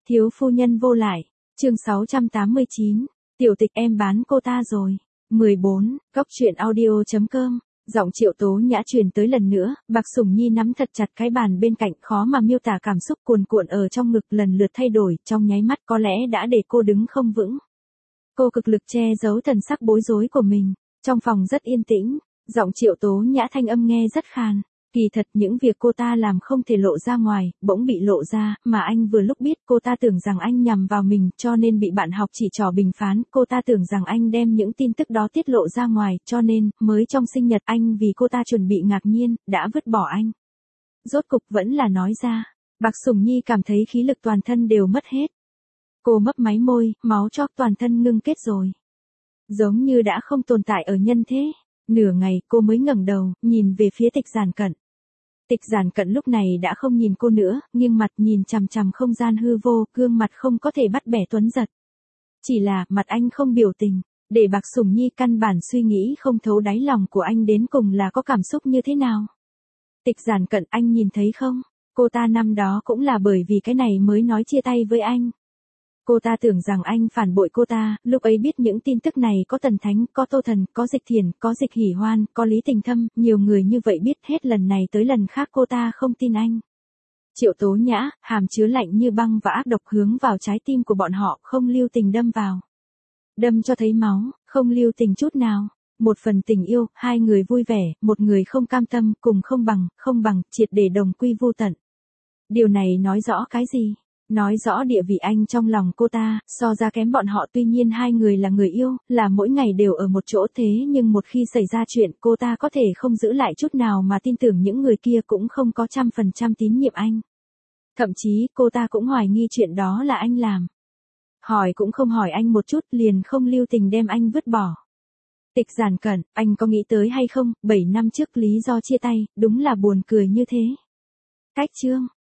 Thiếu phu nhân vô lại, chương 689, tiểu tịch em bán cô ta rồi. 14, Cóc truyện audio.com, giọng Triệu Tố Nhã truyền tới lần nữa, Bạc Sủng Nhi nắm thật chặt cái bàn bên cạnh, khó mà miêu tả cảm xúc cuồn cuộn ở trong ngực lần lượt thay đổi, trong nháy mắt có lẽ đã để cô đứng không vững. Cô cực lực che giấu thần sắc bối rối của mình, trong phòng rất yên tĩnh, giọng Triệu Tố Nhã thanh âm nghe rất khàn. Kỳ thật những việc cô ta làm không thể lộ ra ngoài, bỗng bị lộ ra, mà anh vừa lúc biết cô ta tưởng rằng anh nhằm vào mình cho nên bị bạn học chỉ trỏ bình phán, cô ta tưởng rằng anh đem những tin tức đó tiết lộ ra ngoài, cho nên, mới trong sinh nhật anh vì cô ta chuẩn bị ngạc nhiên, đã vứt bỏ anh. Rốt cục vẫn là nói ra, Bạc Sủng Nhi cảm thấy khí lực toàn thân đều mất hết. Cô mấp máy môi, máu chóc toàn thân ngưng kết rồi. Giống như đã không tồn tại ở nhân thế. Nửa ngày cô mới ngẩng đầu, nhìn về phía Tịch Giản Cận. Tịch Giản Cận lúc này đã không nhìn cô nữa, nghiêng mặt nhìn chằm chằm không gian hư vô, gương mặt không có thể bắt bẻ tuấn giật. Chỉ là, mặt anh không biểu tình, để Bạc Sủng Nhi căn bản suy nghĩ không thấu đáy lòng của anh đến cùng là có cảm xúc như thế nào. Tịch Giản Cận, anh nhìn thấy không? Cô ta năm đó cũng là bởi vì cái này mới nói chia tay với anh. Cô ta tưởng rằng anh phản bội cô ta, lúc ấy biết những tin tức này có Tần Thánh, có Tô Thần, có Dịch Thiền, có Dịch Hỉ Hoan, có Lý Tình Thâm, nhiều người như vậy biết hết lần này tới lần khác cô ta không tin anh. Triệu Tố Nhã, hàm chứa lạnh như băng và ác độc hướng vào trái tim của bọn họ, không lưu tình đâm vào. Đâm cho thấy máu, không lưu tình chút nào. Một phần tình yêu, hai người vui vẻ, một người không cam tâm, cùng không bằng, triệt để đồng quy vu tận. Điều này nói rõ cái gì? Nói rõ địa vị anh trong lòng cô ta, so ra kém bọn họ, tuy nhiên hai người là người yêu, là mỗi ngày đều ở một chỗ, thế nhưng một khi xảy ra chuyện cô ta có thể không giữ lại chút nào mà tin tưởng những người kia cũng không có 100% tín nhiệm anh. Thậm chí cô ta cũng hoài nghi chuyện đó là anh làm. Hỏi cũng không hỏi anh một chút liền không lưu tình đem anh vứt bỏ. Tịch Giản Cận, anh có nghĩ tới hay không, 7 năm trước lý do chia tay, đúng là buồn cười như thế. Cách chương